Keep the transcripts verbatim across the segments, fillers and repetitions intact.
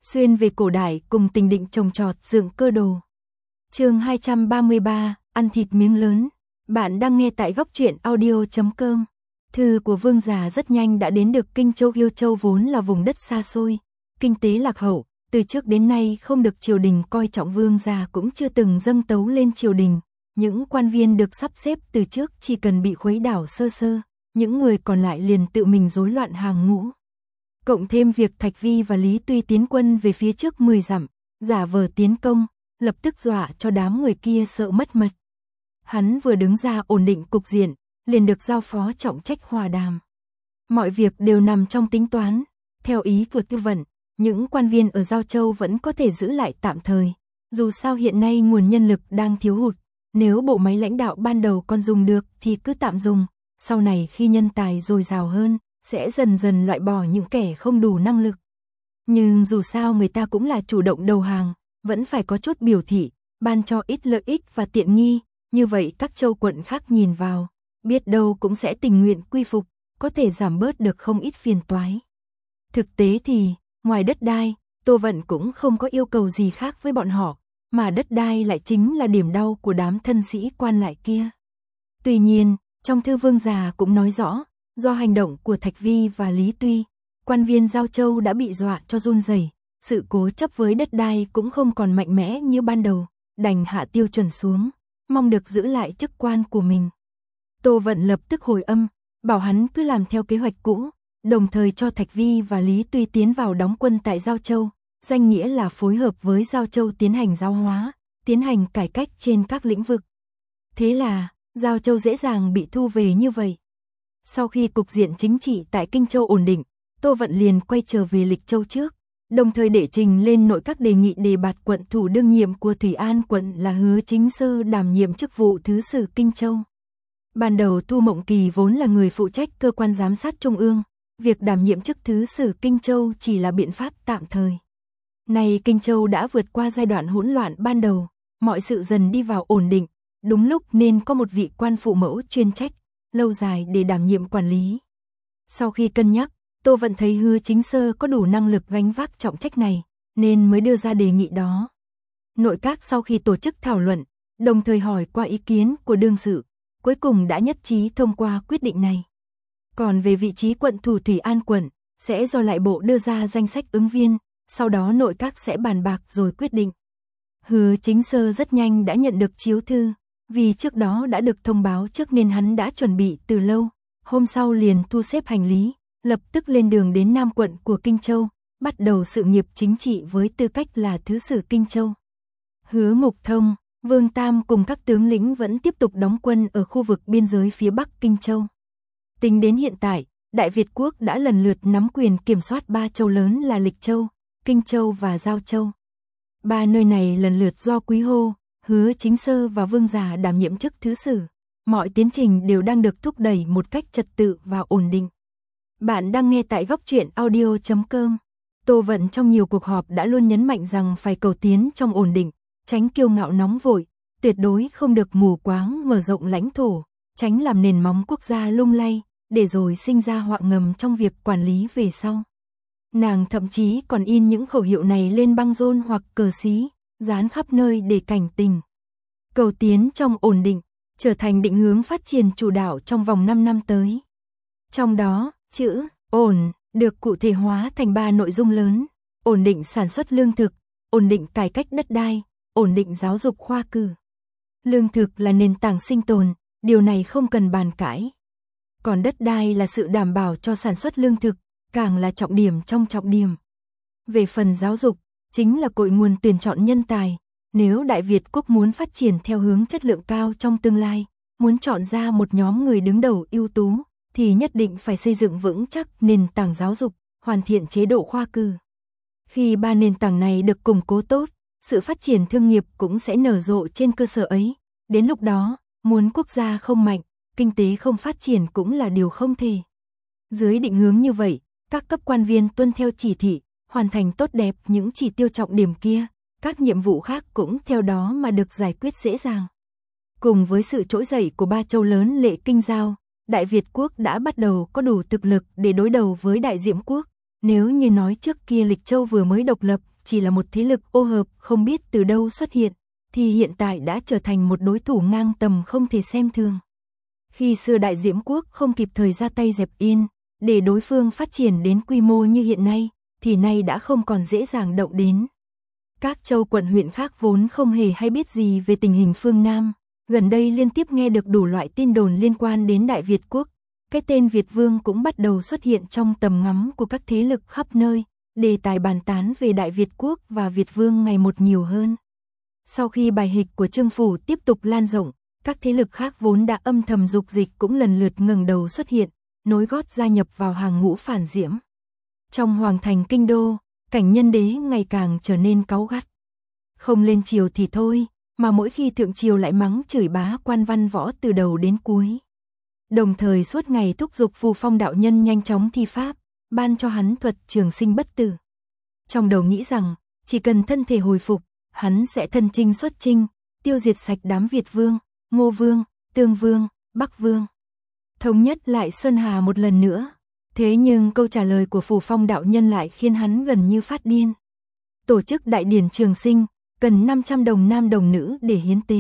xuyên về cổ đại cùng Tình Định trồng trọt dựng cơ đồ. Chương hai trăm ba mươi ba, ăn thịt miếng lớn. Bạn đang nghe tại góc truyện audio chấm com. Thư của vương gia rất nhanh đã đến được Kinh Châu. Yêu Châu vốn là vùng đất xa xôi, kinh tế lạc hậu, từ trước đến nay không được triều đình coi trọng, vương gia cũng chưa từng dâng tấu lên triều đình. Những quan viên được sắp xếp từ trước chỉ cần bị khuấy đảo sơ sơ, những người còn lại liền tự mình rối loạn hàng ngũ. Cộng thêm việc Thạch Vi và Lý Tuy tiến quân về phía trước mười dặm, giả vờ tiến công, lập tức dọa cho đám người kia sợ mất mật. Hắn vừa đứng ra ổn định cục diện, liền được giao phó trọng trách hòa đàm. Mọi việc đều nằm trong tính toán, theo ý của Tư Vận, những quan viên ở Giao Châu vẫn có thể giữ lại tạm thời, dù sao hiện nay nguồn nhân lực đang thiếu hụt, nếu bộ máy lãnh đạo ban đầu còn dùng được thì cứ tạm dùng, sau này khi nhân tài dồi dào hơn, sẽ dần dần loại bỏ những kẻ không đủ năng lực. Nhưng dù sao người ta cũng là chủ động đầu hàng, vẫn phải có chút biểu thị, ban cho ít lợi ích và tiện nghi, như vậy các châu quận khác nhìn vào, biết đâu cũng sẽ tình nguyện quy phục, có thể giảm bớt được không ít phiền toái. Thực tế thì, ngoài đất đai, Tô Vận cũng không có yêu cầu gì khác với bọn họ, mà đất đai lại chính là điểm đau của đám thân sĩ quan lại kia. Tuy nhiên, trong thư vương gia cũng nói rõ, do hành động của Thạch Vi và Lý Tuy, quan viên Giao Châu đã bị dọa cho run rẩy, sự cố chấp với đất đai cũng không còn mạnh mẽ như ban đầu, đành hạ tiêu chuẩn xuống, mong được giữ lại chức quan của mình. Tô Vận lập tức hồi âm, bảo hắn cứ làm theo kế hoạch cũ, đồng thời cho Thạch Vi và Lý Tuy tiến vào đóng quân tại Giao Châu, danh nghĩa là phối hợp với Giao Châu tiến hành giáo hóa, tiến hành cải cách trên các lĩnh vực. Thế là, Giao Châu dễ dàng bị thu về như vậy. Sau khi cục diện chính trị tại Kinh Châu ổn định, Tô Vận liền quay trở về Lịch Châu trước, đồng thời để trình lên nội các đề nghị đề bạt quận thủ đương nhiệm của Thủy An quận là Hứa Chính Sơ đảm nhiệm chức vụ thứ sử Kinh Châu. Ban đầu Thu Mộng Kỳ vốn là người phụ trách cơ quan giám sát trung ương, việc đảm nhiệm chức thứ sử Kinh Châu chỉ là biện pháp tạm thời. Nay Kinh Châu đã vượt qua giai đoạn hỗn loạn ban đầu, mọi sự dần đi vào ổn định, đúng lúc nên có một vị quan phụ mẫu chuyên trách, lâu dài để đảm nhiệm quản lý. Sau khi cân nhắc, Tô Vận thấy Hứa Chính Sơ có đủ năng lực gánh vác trọng trách này, nên mới đưa ra đề nghị đó. Nội các sau khi tổ chức thảo luận, đồng thời hỏi qua ý kiến của đương sự, cuối cùng đã nhất trí thông qua quyết định này. Còn về vị trí quận thủ Thủy An quận, sẽ do lại bộ đưa ra danh sách ứng viên, sau đó nội các sẽ bàn bạc rồi quyết định. Hứa Chính Sơ rất nhanh đã nhận được chiếu thư, vì trước đó đã được thông báo trước nên hắn đã chuẩn bị từ lâu, hôm sau liền thu xếp hành lý, lập tức lên đường đến Nam quận của Kinh Châu, bắt đầu sự nghiệp chính trị với tư cách là thứ sử Kinh Châu. Hứa Mục Thông, Vương Tam cùng các tướng lĩnh vẫn tiếp tục đóng quân ở khu vực biên giới phía Bắc Kinh Châu. Tính đến hiện tại, Đại Việt quốc đã lần lượt nắm quyền kiểm soát ba châu lớn là Lịch Châu, Kinh Châu và Giao Châu. Ba nơi này lần lượt do Quý Hô, Hứa Chính Sơ và Vương gia đảm nhiệm chức thứ sử. Mọi tiến trình đều đang được thúc đẩy một cách trật tự và ổn định. Bạn đang nghe tại góc truyện audio chấm com. Tô Vận trong nhiều cuộc họp đã luôn nhấn mạnh rằng phải cầu tiến trong ổn định, tránh kiêu ngạo nóng vội, tuyệt đối không được mù quáng mở rộng lãnh thổ, tránh làm nền móng quốc gia lung lay, để rồi sinh ra họa ngầm trong việc quản lý về sau. Nàng thậm chí còn in những khẩu hiệu này lên băng rôn hoặc cờ xí, dán khắp nơi để cảnh tình. Cầu tiến trong ổn định, trở thành định hướng phát triển chủ đạo trong vòng năm năm tới. Trong đó, chữ ổn được cụ thể hóa thành ba nội dung lớn: ổn định sản xuất lương thực, ổn định cải cách đất đai, ổn định giáo dục khoa cử. Lương thực là nền tảng sinh tồn, điều này không cần bàn cãi. Còn đất đai là sự đảm bảo cho sản xuất lương thực, càng là trọng điểm trong trọng điểm. Về phần giáo dục, chính là cội nguồn tuyển chọn nhân tài. Nếu Đại Việt quốc muốn phát triển theo hướng chất lượng cao trong tương lai, muốn chọn ra một nhóm người đứng đầu ưu tú, thì nhất định phải xây dựng vững chắc nền tảng giáo dục, hoàn thiện chế độ khoa cử. Khi ba nền tảng này được củng cố tốt, sự phát triển thương nghiệp cũng sẽ nở rộ trên cơ sở ấy. Đến lúc đó, muốn quốc gia không mạnh, kinh tế không phát triển cũng là điều không thể. Dưới định hướng như vậy, các cấp quan viên tuân theo chỉ thị, hoàn thành tốt đẹp những chỉ tiêu trọng điểm kia, các nhiệm vụ khác cũng theo đó mà được giải quyết dễ dàng. Cùng với sự trỗi dậy của ba châu lớn Lệ Kinh Giao, Đại Việt quốc đã bắt đầu có đủ thực lực để đối đầu với Đại Diễm quốc. Nếu như nói trước kia Lịch Châu vừa mới độc lập, chỉ là một thế lực ô hợp không biết từ đâu xuất hiện, thì hiện tại đã trở thành một đối thủ ngang tầm không thể xem thường. Khi xưa Đại Diễm Quốc không kịp thời ra tay dẹp yên, để đối phương phát triển đến quy mô như hiện nay, thì nay đã không còn dễ dàng động đến. Các châu quận huyện khác vốn không hề hay biết gì về tình hình phương Nam, gần đây liên tiếp nghe được đủ loại tin đồn liên quan đến Đại Việt Quốc. Cái tên Việt Vương cũng bắt đầu xuất hiện trong tầm ngắm của các thế lực khắp nơi, đề tài bàn tán về Đại Việt Quốc và Việt Vương ngày một nhiều hơn. Sau khi bài hịch của Trương Phủ tiếp tục lan rộng, các thế lực khác vốn đã âm thầm dục dịch cũng lần lượt ngẩng đầu xuất hiện, nối gót gia nhập vào hàng ngũ phản diễm. Trong hoàng thành kinh đô, cảnh Nhân Đế ngày càng trở nên cáu gắt. Không lên triều thì thôi, mà mỗi khi thượng triều lại mắng chửi bá quan văn võ từ đầu đến cuối. Đồng thời suốt ngày thúc giục Phù Phong đạo nhân nhanh chóng thi pháp, ban cho hắn thuật trường sinh bất tử. Trong đầu nghĩ rằng, chỉ cần thân thể hồi phục, hắn sẽ thân chinh xuất chinh, tiêu diệt sạch đám Việt Vương, Ngô Vương, Tương Vương, Bắc Vương. Thống nhất lại Sơn Hà một lần nữa. Thế nhưng câu trả lời của Phù Phong đạo nhân lại khiến hắn gần như phát điên. Tổ chức đại điển trường sinh, cần năm trăm đồng nam đồng nữ để hiến tế.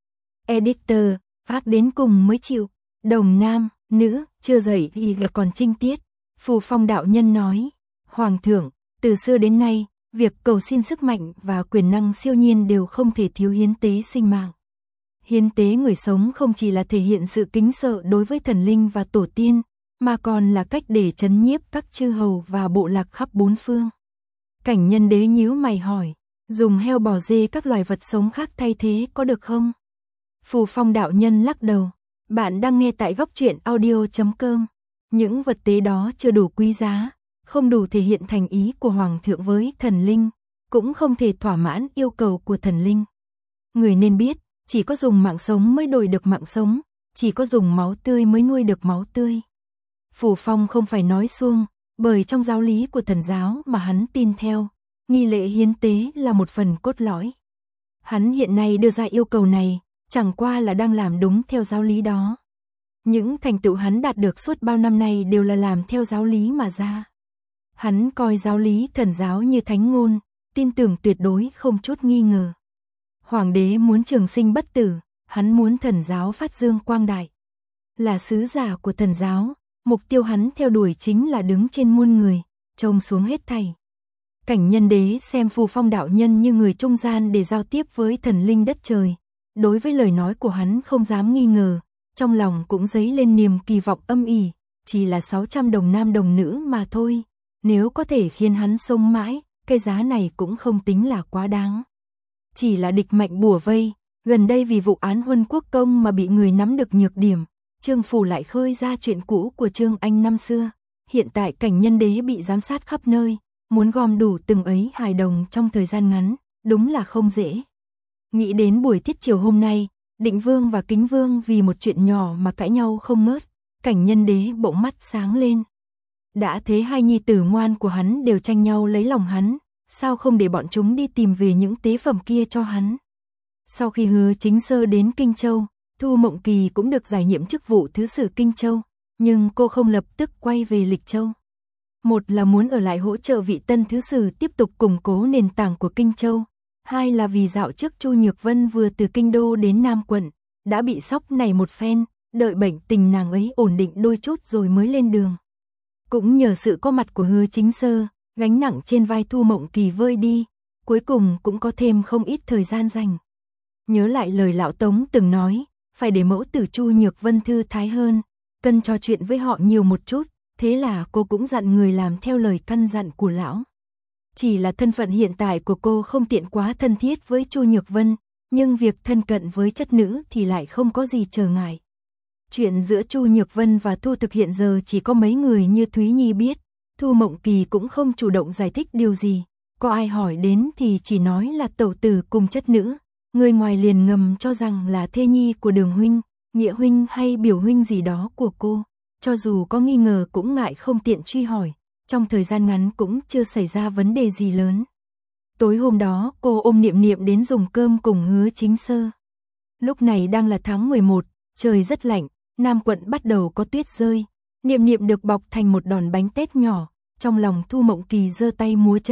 Editor, phát đến cùng mới chịu. Đồng nam, nữ, chưa dậy thì còn trinh tiết. Phù Phong đạo nhân nói, Hoàng thượng, từ xưa đến nay, việc cầu xin sức mạnh và quyền năng siêu nhiên đều không thể thiếu hiến tế sinh mạng. Hiến tế người sống không chỉ là thể hiện sự kính sợ đối với thần linh và tổ tiên, mà còn là cách để trấn nhiếp các chư hầu và bộ lạc khắp bốn phương. Cảnh Nhân Đế nhíu mày hỏi, dùng heo bò dê các loài vật sống khác thay thế có được không? Phù Phong đạo nhân lắc đầu, bạn đang nghe tại góc truyện audio chấm com. Những vật tế đó chưa đủ quý giá, không đủ thể hiện thành ý của Hoàng thượng với thần linh, cũng không thể thỏa mãn yêu cầu của thần linh. Người nên biết, chỉ có dùng mạng sống mới đổi được mạng sống, chỉ có dùng máu tươi mới nuôi được máu tươi. Phù Phong không phải nói suông, bởi trong giáo lý của thần giáo mà hắn tin theo, nghi lễ hiến tế là một phần cốt lõi. Hắn hiện nay đưa ra yêu cầu này, chẳng qua là đang làm đúng theo giáo lý đó. Những thành tựu hắn đạt được suốt bao năm nay đều là làm theo giáo lý mà ra. Hắn coi giáo lý thần giáo như thánh ngôn, tin tưởng tuyệt đối không chút nghi ngờ. Hoàng đế muốn trường sinh bất tử, hắn muốn thần giáo phát dương quang đại. Là sứ giả của thần giáo, mục tiêu hắn theo đuổi chính là đứng trên muôn người, trông xuống hết thảy. Cảnh Nhân Đế xem Phù Phong đạo nhân như người trung gian để giao tiếp với thần linh đất trời. Đối với lời nói của hắn không dám nghi ngờ, trong lòng cũng dấy lên niềm kỳ vọng âm ỉ, chỉ là sáu trăm đồng nam đồng nữ mà thôi. Nếu có thể khiến hắn sống mãi, cái giá này cũng không tính là quá đáng. Chỉ là địch mạnh bủa vây, gần đây vì vụ án Huân Quốc Công mà bị người nắm được nhược điểm, Trương Phủ lại khơi ra chuyện cũ của Trương Anh năm xưa. Hiện tại Cảnh Nhân Đế bị giám sát khắp nơi, muốn gom đủ từng ấy hài đồng trong thời gian ngắn, đúng là không dễ. Nghĩ đến buổi thiết chiều hôm nay, Định Vương và Kính Vương vì một chuyện nhỏ mà cãi nhau không ngớt, Cảnh Nhân Đế bỗng mắt sáng lên. Đã thế hai nhi tử ngoan của hắn đều tranh nhau lấy lòng hắn, sao không để bọn chúng đi tìm về những tế phẩm kia cho hắn. Sau khi Hứa Chính Sơ đến Kinh Châu, Thu Mộng Kỳ cũng được giải nhiệm chức vụ thứ sử Kinh Châu, nhưng cô không lập tức quay về Lịch Châu. Một là muốn ở lại hỗ trợ vị tân thứ sử tiếp tục củng cố nền tảng của Kinh Châu, hai là vì dạo trước Chu Nhược Vân vừa từ Kinh Đô đến Nam quận, đã bị sốc này một phen, đợi bệnh tình nàng ấy ổn định đôi chút rồi mới lên đường. Cũng nhờ sự có mặt của Hứa Chính Sơ, gánh nặng trên vai Thu Mộng Kỳ vơi đi, cuối cùng cũng có thêm không ít thời gian dành. Nhớ lại lời lão Tống từng nói, phải để mẫu tử Chu Nhược Vân thư thái hơn, cần trò chuyện với họ nhiều một chút, thế là cô cũng dặn người làm theo lời căn dặn của lão. Chỉ là thân phận hiện tại của cô không tiện quá thân thiết với Chu Nhược Vân, nhưng việc thân cận với chất nữ thì lại không có gì trở ngại. Chuyện giữa Chu Nhược Vân và Thu Thực hiện giờ chỉ có mấy người như Thúy Nhi biết, Thu Mộng Kỳ cũng không chủ động giải thích điều gì, có ai hỏi đến thì chỉ nói là tẩu tử cùng chất nữ, người ngoài liền ngầm cho rằng là thê nhi của Đường huynh, Nghĩa huynh hay Biểu huynh gì đó của cô, cho dù có nghi ngờ cũng ngại không tiện truy hỏi, trong thời gian ngắn cũng chưa xảy ra vấn đề gì lớn. Tối hôm đó cô ôm Niệm Niệm đến dùng cơm cùng Hứa Chính Sơ. Lúc này đang là tháng mười một, trời rất lạnh, Nam quận bắt đầu có tuyết rơi, Niệm Niệm được bọc thành một đòn bánh tét nhỏ, trong lòng Thu Mộng Kỳ giơ tay múa chân,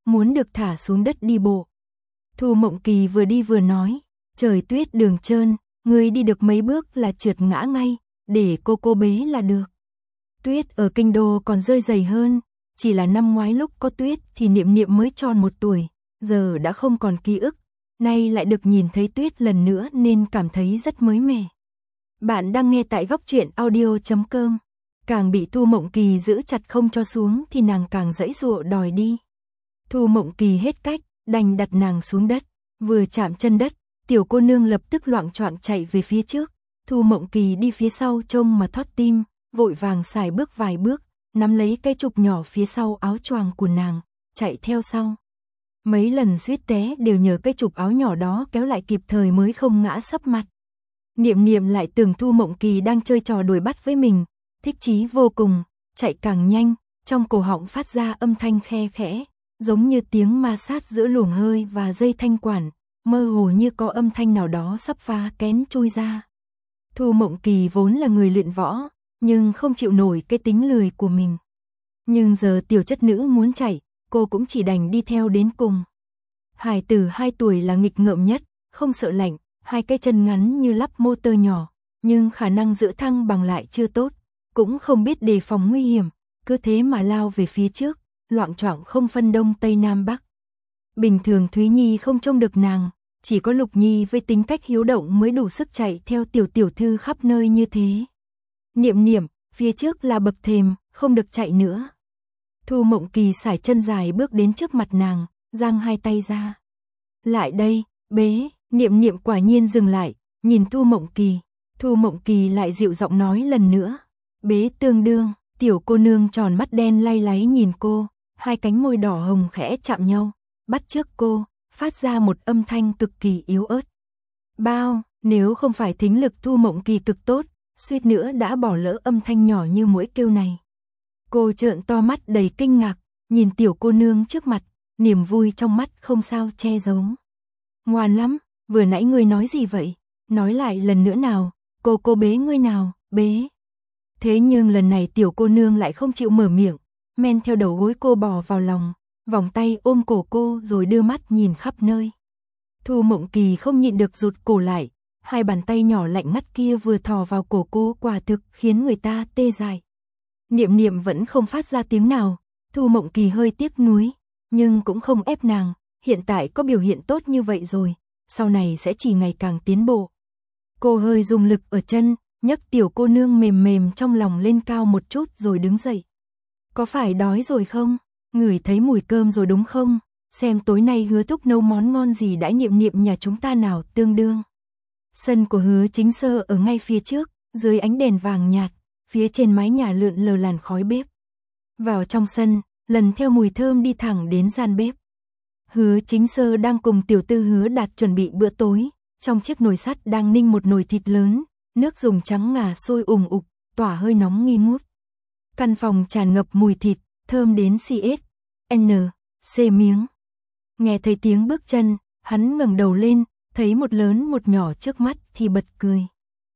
muốn được thả xuống đất đi bộ. Thu Mộng Kỳ vừa đi vừa nói, trời tuyết đường trơn, người đi được mấy bước là trượt ngã ngay, để cô cô bế là được. Tuyết ở kinh đô còn rơi dày hơn, chỉ là năm ngoái lúc có tuyết thì Niệm Niệm mới tròn một tuổi, giờ đã không còn ký ức, nay lại được nhìn thấy tuyết lần nữa nên cảm thấy rất mới mẻ. Bạn đang nghe tại góc truyện audio chấm com. Càng bị Thu Mộng Kỳ giữ chặt không cho xuống thì nàng càng giãy giụa đòi đi. Thu Mộng Kỳ hết cách, đành đặt nàng xuống đất, vừa chạm chân đất, tiểu cô nương lập tức loạng choạng chạy về phía trước. Thu Mộng Kỳ đi phía sau trông mà thót tim, vội vàng xài bước vài bước, nắm lấy cái trục nhỏ phía sau áo choàng của nàng, chạy theo sau. Mấy lần suýt té đều nhờ cái trục áo nhỏ đó kéo lại kịp thời mới không ngã sấp mặt. Niệm Niệm lại tưởng Thu Mộng Kỳ đang chơi trò đuổi bắt với mình, thích chí vô cùng, chạy càng nhanh, trong cổ họng phát ra âm thanh khe khẽ, giống như tiếng ma sát giữa luồng hơi và dây thanh quản, mơ hồ như có âm thanh nào đó sắp phá kén chui ra. Thu Mộng Kỳ vốn là người luyện võ, nhưng không chịu nổi cái tính lười của mình. Nhưng giờ tiểu chất nữ muốn chạy, cô cũng chỉ đành đi theo đến cùng. Hải tử hai tuổi là nghịch ngợm nhất, không sợ lạnh, hai cái chân ngắn như lắp motor nhỏ, nhưng khả năng giữ thăng bằng lại chưa tốt, cũng không biết đề phòng nguy hiểm, cứ thế mà lao về phía trước, loạng choạng không phân đông tây nam bắc. Bình thường Thúy Nhi không trông được nàng, chỉ có Lục Nhi với tính cách hiếu động mới đủ sức chạy theo tiểu tiểu thư khắp nơi như thế. Niệm Niệm, phía trước là bậc thềm, không được chạy nữa. Thu Mộng Kỳ sải chân dài bước đến trước mặt nàng, giang hai tay ra. Lại đây, bế. Niệm Niệm quả nhiên dừng lại, nhìn Thu Mộng Kỳ. Thu Mộng Kỳ lại dịu giọng nói lần nữa. Bế tương đương, tiểu cô nương tròn mắt đen lay láy nhìn cô, hai cánh môi đỏ hồng khẽ chạm nhau, bắt chước cô, phát ra một âm thanh cực kỳ yếu ớt. Bao, nếu không phải thính lực Thu Mộng Kỳ cực tốt, suýt nữa đã bỏ lỡ âm thanh nhỏ như muỗi kêu này. Cô trợn to mắt đầy kinh ngạc, nhìn tiểu cô nương trước mặt, niềm vui trong mắt không sao che giấu. Ngoan lắm, vừa nãy ngươi nói gì vậy? Nói lại lần nữa nào, cô cô bế ngươi nào, bế. Thế nhưng lần này tiểu cô nương lại không chịu mở miệng, men theo đầu gối cô bò vào lòng, vòng tay ôm cổ cô rồi đưa mắt nhìn khắp nơi. Thu Mộng Kỳ không nhịn được rụt cổ lại, hai bàn tay nhỏ lạnh ngắt kia vừa thò vào cổ cô quả thực khiến người ta tê dại. Niệm Niệm vẫn không phát ra tiếng nào, Thu Mộng Kỳ hơi tiếc nuối, nhưng cũng không ép nàng, hiện tại có biểu hiện tốt như vậy rồi, sau này sẽ chỉ ngày càng tiến bộ. Cô hơi dùng lực ở chân, nhấc tiểu cô nương mềm mềm trong lòng lên cao một chút rồi đứng dậy. Có phải đói rồi không? Ngửi thấy mùi cơm rồi đúng không? Xem tối nay Hứa Thúc nấu món ngon gì đãi Niệm Niệm nhà chúng ta nào tương đương. Sân của Hứa Chính Sơ ở ngay phía trước, dưới ánh đèn vàng nhạt, phía trên mái nhà lượn lờ làn khói bếp. Vào trong sân, lần theo mùi thơm đi thẳng đến gian bếp. Hứa Chính Sơ đang cùng tiểu tư Hứa Đạt chuẩn bị bữa tối, trong chiếc nồi sắt đang ninh một nồi thịt lớn, nước dùng trắng ngà sôi ùng ục, tỏa hơi nóng nghi ngút. Căn phòng tràn ngập mùi thịt, thơm đến xê ét, en, xê miếng. Nghe thấy tiếng bước chân, hắn ngẩng đầu lên, thấy một lớn một nhỏ trước mắt thì bật cười.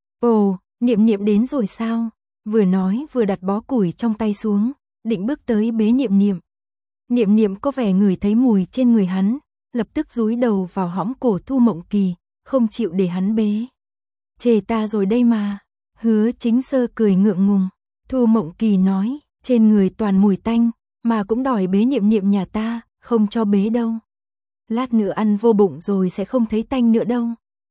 Ồ, Niệm Niệm đến rồi sao? Vừa nói vừa đặt bó củi trong tay xuống, định bước tới bế Niệm Niệm. Niệm Niệm có vẻ ngửi thấy mùi trên người hắn, lập tức dúi đầu vào hõm cổ Thu Mộng Kỳ, không chịu để hắn bế. Chề ta rồi đây mà. Hứa Chính Sơ cười ngượng ngùng. Thu Mộng Kỳ nói, trên người toàn mùi tanh, mà cũng đòi bế Niệm Niệm nhà ta, không cho bế đâu. Lát nữa ăn vô bụng rồi sẽ không thấy tanh nữa đâu.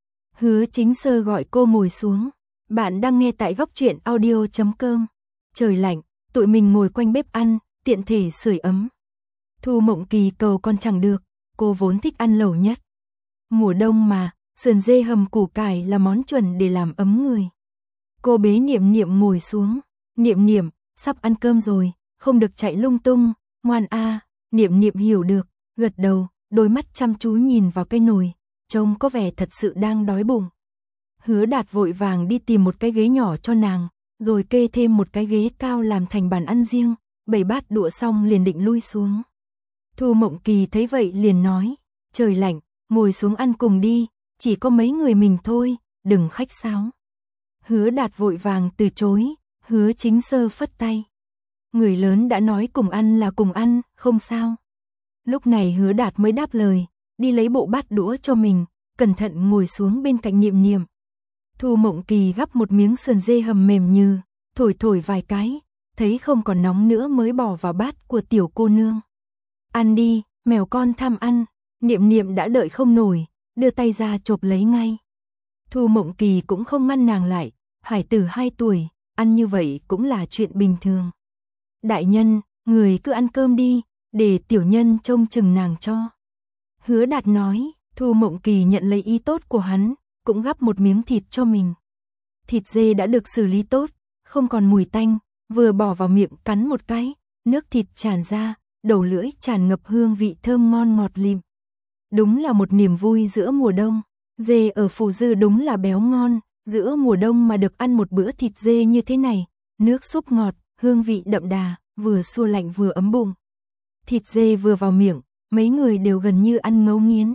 Hứa Chính Sơ gọi cô ngồi xuống. Bạn đang nghe tại góc truyện audio chấm com. Trời lạnh, tụi mình ngồi quanh bếp ăn, tiện thể sưởi ấm. Thu Mộng Kỳ cầu con chẳng được, cô vốn thích ăn lẩu nhất. Mùa đông mà, sườn dê hầm củ cải là món chuẩn để làm ấm người. Cô bế Niệm Niệm ngồi xuống. Niệm Niệm, sắp ăn cơm rồi, không được chạy lung tung, ngoan a. Niệm Niệm hiểu được, gật đầu, đôi mắt chăm chú nhìn vào cái nồi, trông có vẻ thật sự đang đói bụng. Hứa Đạt vội vàng đi tìm một cái ghế nhỏ cho nàng, rồi kê thêm một cái ghế cao làm thành bàn ăn riêng, bày bát đũa xong liền định lui xuống. Thu Mộng Kỳ thấy vậy liền nói, trời lạnh, ngồi xuống ăn cùng đi, chỉ có mấy người mình thôi, đừng khách sáo. Hứa Đạt vội vàng từ chối, Hứa Chính Sơ phất tay. Người lớn đã nói cùng ăn là cùng ăn, không sao. Lúc này Hứa Đạt mới đáp lời, đi lấy bộ bát đũa cho mình, cẩn thận ngồi xuống bên cạnh Niệm Niệm. Thu Mộng Kỳ gắp một miếng sườn dê hầm mềm như, thổi thổi vài cái, thấy không còn nóng nữa mới bỏ vào bát của tiểu cô nương. Ăn đi, mèo con tham ăn. Niệm Niệm đã đợi không nổi, đưa tay ra chộp lấy ngay. Thu Mộng Kỳ cũng không ngăn nàng lại, hải tử hai tuổi, ăn như vậy cũng là chuyện bình thường. Đại nhân, người cứ ăn cơm đi, để tiểu nhân trông chừng nàng cho. Hứa Đạt nói. Thu Mộng Kỳ nhận lấy ý tốt của hắn, cũng gắp một miếng thịt cho mình. Thịt dê đã được xử lý tốt, không còn mùi tanh, vừa bỏ vào miệng cắn một cái, nước thịt tràn ra, đầu lưỡi tràn ngập hương vị thơm ngon ngọt lịm. Đúng là một niềm vui giữa mùa đông, dê ở Phù Dư đúng là béo ngon, giữa mùa đông mà được ăn một bữa thịt dê như thế này, nước súp ngọt, hương vị đậm đà, vừa xua lạnh vừa ấm bụng. Thịt dê vừa vào miệng, mấy người đều gần như ăn ngấu nghiến.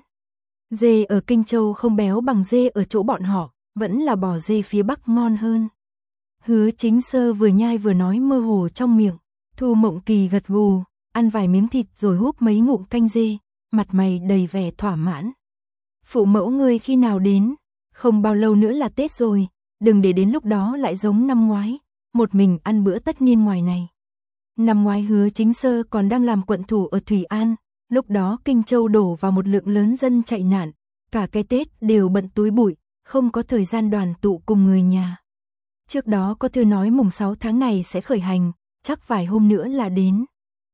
Dê ở Kinh Châu không béo bằng dê ở chỗ bọn họ, vẫn là bò dê phía Bắc ngon hơn. Hứa Chính Sơ vừa nhai vừa nói mơ hồ trong miệng. Thu Mộng Kỳ gật gù, ăn vài miếng thịt rồi húp mấy ngụm canh dê, mặt mày đầy vẻ thỏa mãn. Phụ mẫu ngươi khi nào đến? Không bao lâu nữa là Tết rồi, đừng để đến lúc đó lại giống năm ngoái, một mình ăn bữa tất niên ngoài này. Năm ngoái Hứa Chính Sơ còn đang làm quận thủ ở Thủy An, lúc đó Kinh Châu đổ vào một lượng lớn dân chạy nạn, cả cái Tết đều bận túi bụi, không có thời gian đoàn tụ cùng người nhà. Trước đó có thư nói mùng sáu tháng này sẽ khởi hành, chắc vài hôm nữa là đến.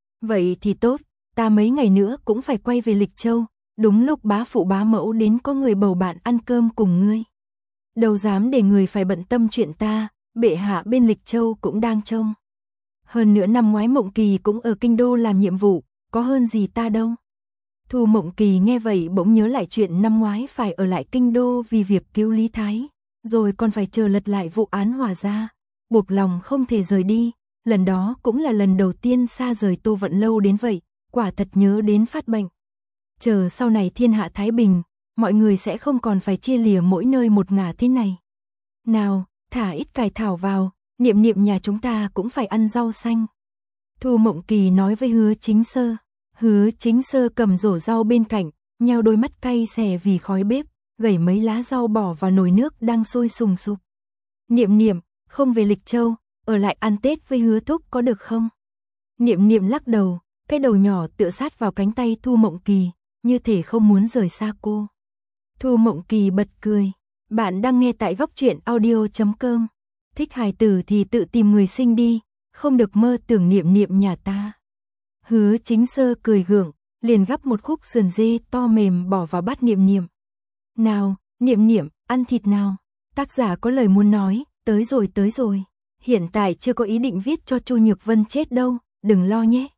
Vậy thì tốt, ta mấy ngày nữa cũng phải quay về Lịch Châu, đúng lúc bá phụ bá mẫu đến có người bầu bạn ăn cơm cùng ngươi. Đâu dám để người phải bận tâm chuyện ta, bệ hạ bên Lịch Châu cũng đang trông. Hơn nữa năm ngoái Mộng Kỳ cũng ở Kinh Đô làm nhiệm vụ, có hơn gì ta đâu. Thu Mộng Kỳ nghe vậy bỗng nhớ lại chuyện năm ngoái phải ở lại Kinh Đô vì việc cứu Lý Thái, rồi còn phải chờ lật lại vụ án Hòa Gia, buộc lòng không thể rời đi. Lần đó cũng là lần đầu tiên xa rời Tô Vận lâu đến vậy, quả thật nhớ đến phát bệnh. Chờ sau này thiên hạ thái bình, mọi người sẽ không còn phải chia lìa mỗi nơi một ngả thế này. Nào, thả ít cải thảo vào, Niệm Niệm nhà chúng ta cũng phải ăn rau xanh. Thu Mộng Kỳ nói với Hứa Chính Sơ. Hứa Chính Sơ cầm rổ rau bên cạnh, nheo đôi mắt cay xè vì khói bếp, gẩy mấy lá rau bỏ vào nồi nước đang sôi sùng sục. Niệm Niệm, không về Lịch Châu, ở lại ăn Tết với Hứa thúc có được không? Niệm Niệm lắc đầu, cái đầu nhỏ tựa sát vào cánh tay Thu Mộng Kỳ, như thể không muốn rời xa cô. Thu Mộng Kỳ bật cười. Bạn đang nghe tại góc truyện audio chấm com. Thích hài tử thì tự tìm người sinh đi, không được mơ tưởng Niệm Niệm nhà ta. Hứa Chính Sơ cười gượng, liền gắp một khúc sườn dê to mềm bỏ vào bát Niệm Niệm. Nào, Niệm Niệm, ăn thịt nào. Tác giả có lời muốn nói, tới rồi tới rồi. Hiện tại chưa có ý định viết cho Chu Nhược Vân chết đâu, đừng lo nhé.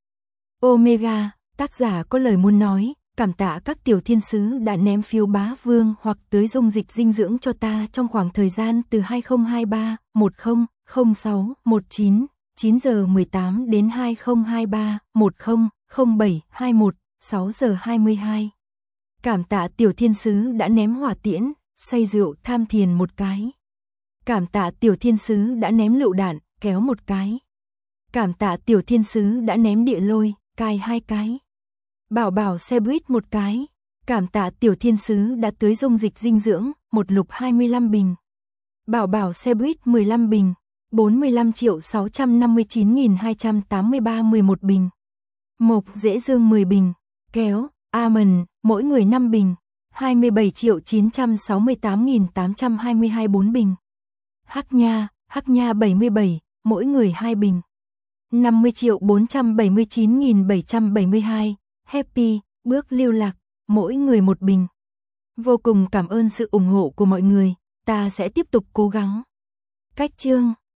Omega, tác giả có lời muốn nói, cảm tạ các tiểu thiên sứ đã ném phiếu bá vương hoặc tưới dung dịch dinh dưỡng cho ta trong khoảng thời gian từ hai không hai ba, một không, không sáu, một chín, chín giờ mười tám đến hai không hai ba, một không, không bảy, hai mốt, sáu giờ hai mươi hai. Cảm tạ tiểu thiên sứ đã ném hỏa tiễn, say rượu tham thiền một cái. Cảm tạ tiểu thiên sứ đã ném lựu đạn, kéo một cái. Cảm tạ tiểu thiên sứ đã ném địa lôi, cài hai cái. Bảo bảo xe buýt một cái. Cảm tạ tiểu thiên sứ đã tưới dung dịch dinh dưỡng, một lục hai mươi lăm bình. Bảo bảo xe buýt mười lăm bình. bốn mươi lăm triệu sáu trăm năm mươi chín nghìn hai trăm tám mươi ba mười một bình. Mộc Dễ Dương mười bình. Kéo, Almond, mỗi người năm bình. hai mươi bảy triệu chín trăm sáu mươi tám nghìn tám trăm hai mươi hai bốn bình. Hắc Nha, Hắc Nha bảy mươi bảy, mỗi người hai bình. năm mươi triệu bốn trăm bảy mươi chín nghìn bảy trăm bảy mươi hai. Happy, Bước Lưu Lạc, mỗi người một bình. Vô cùng cảm ơn sự ủng hộ của mọi người, ta sẽ tiếp tục cố gắng. Cách chương